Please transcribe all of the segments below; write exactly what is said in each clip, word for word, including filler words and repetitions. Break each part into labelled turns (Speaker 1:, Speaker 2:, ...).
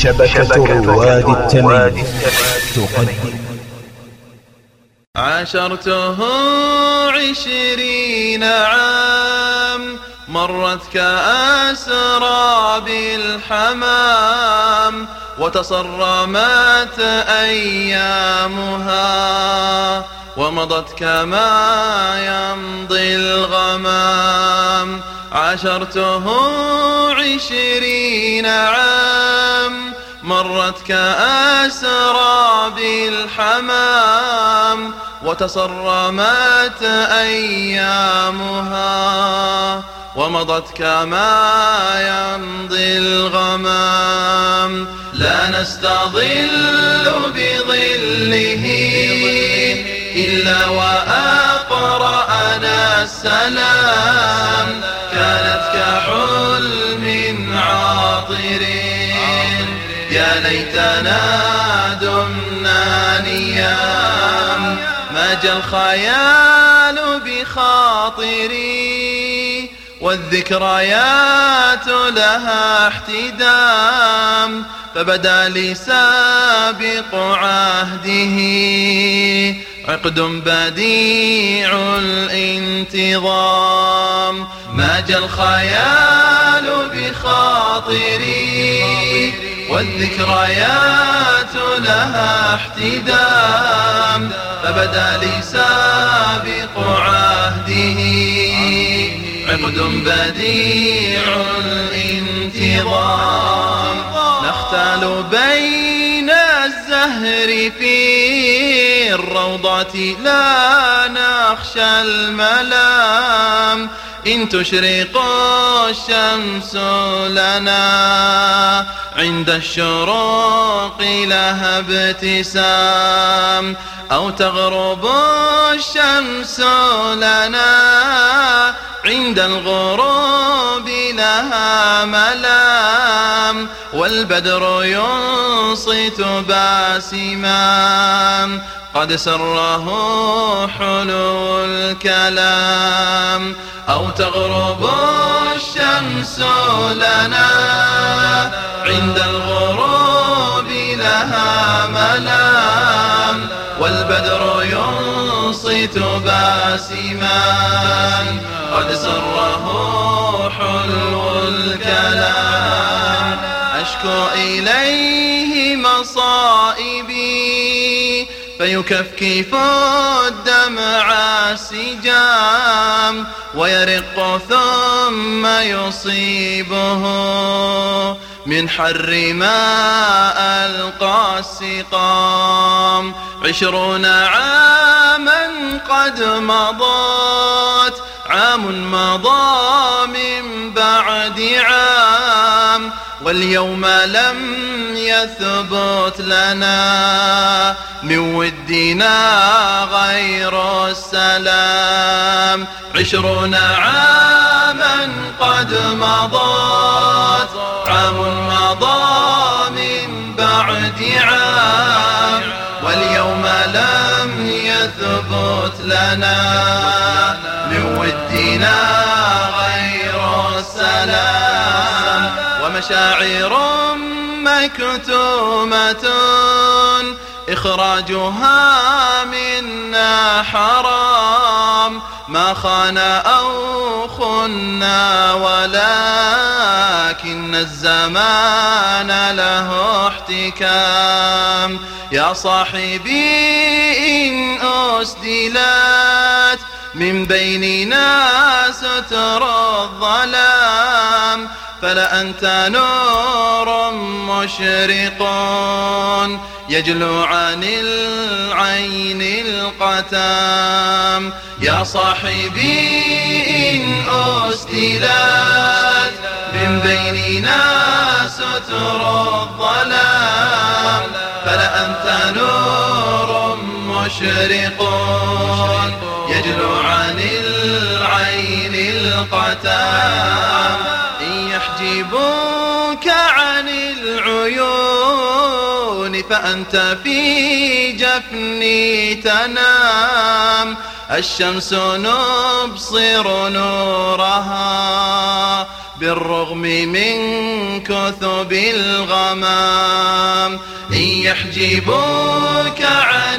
Speaker 1: شبكة رواد التميم تقدم.
Speaker 2: عاشرته عشرين عام مرت كأسراب الحمام، وتصرمت أيامها ومضت كما يمضي الغمام. عاشرته عشرين عام مرت كأسراب الحمام، وتصرمت أيامها ومضت كما يمضي الغمام. لا نستظل بظله إلا وأقرأنا السلام، كانت كحلم عاطر يا ليتنا دمنا نيام. ما جاء الخيال بخاطري والذكريات لها احتدام، فبدا لي سابق عهده عقد بديع الانتظام. ما جاء الخيال بخاطري والذكريات لها احتدام، فبدا لي سابق عهده عقد بديع الانتظام. نختال بين الزهر في الروضة لا نخشى الملام، إن تشرق الشمس لنا عند الشروق لها ابتسام، أو تغرب الشمس لنا عند الغروب لها ملام، والبدر ينصت باسما قد سره حلو الكلام. أو تغرب الشمس لنا عند الغروب لها ملام، والبدر ينصت باسما قد سره حلو الكلام. أشكو إليه مصائبي فيكفكف الدمع سجام، ويرق ثم يصيبه من حر ما ألقى السقام. عشرون عاما قد مضت، عام مضى من بعد عام، واليوم لم يثبت لنا من ودنا غير السلام. عشرون عاما قد مضت، عام مضى من بعد عام، واليوم لم يثبت لنا من ودنا غير السلام. ومشاعر مكتومة إخراجها منا حرام، ما خان أو خنا ولكن الزمان له احتكام. يا صاحبي إن أسدلت من بيننا ستر الظلام، فلأنت نور مشرق يجلو عن العين القتام. يا صاحبي إن أسدلت من بيننا ستر الظلام، فلأنت نور مشرق يجلو عن العين القتام. إن يحجبوك عن العيون فأنت في جفني تنام، الشمس نبصر نورها بالرغم من كثب الغمام. إن يحجبوك عن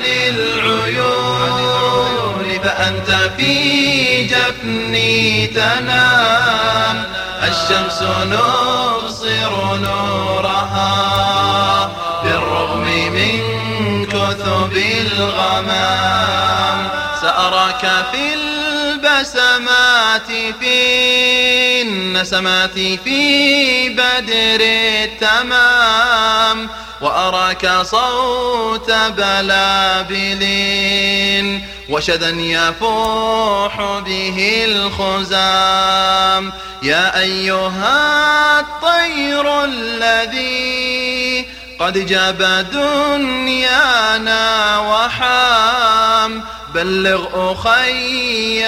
Speaker 2: العيون فأنت في جفني تنام. الشمس نبصر نورها بالرغم من كثب الغمام. سأراك في البسمات في النسمات في بدر التمام. وأراك صوت بلابل وشذا يفوح به الخزام. يا أيها الطير الذي قد جاب دنيانا وحام. بلغ أخي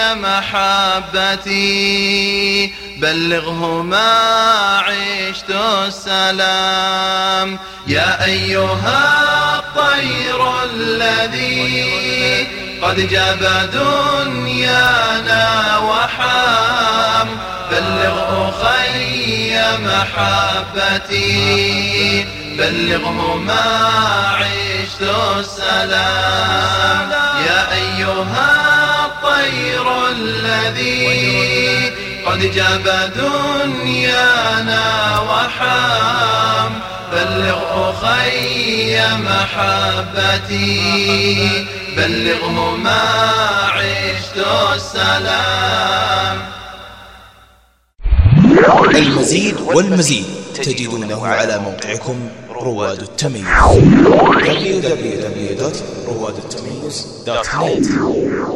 Speaker 2: محبتي بلغه ما عشت السلام. يا أيها الطير الذي قد جاب دنيانا وحام. بلغ أخي محبتي بلغه ما عشت السلام. يا أيها الطير الذي قد جاب دنيانا وحام. بلغ أخي محبتي بلغه ما عشت السلام.
Speaker 1: المزيد والمزيد تجدونه على موقعكم رواد التميز دبليو دبليو دبليو دوت رواد التميز دوت نت.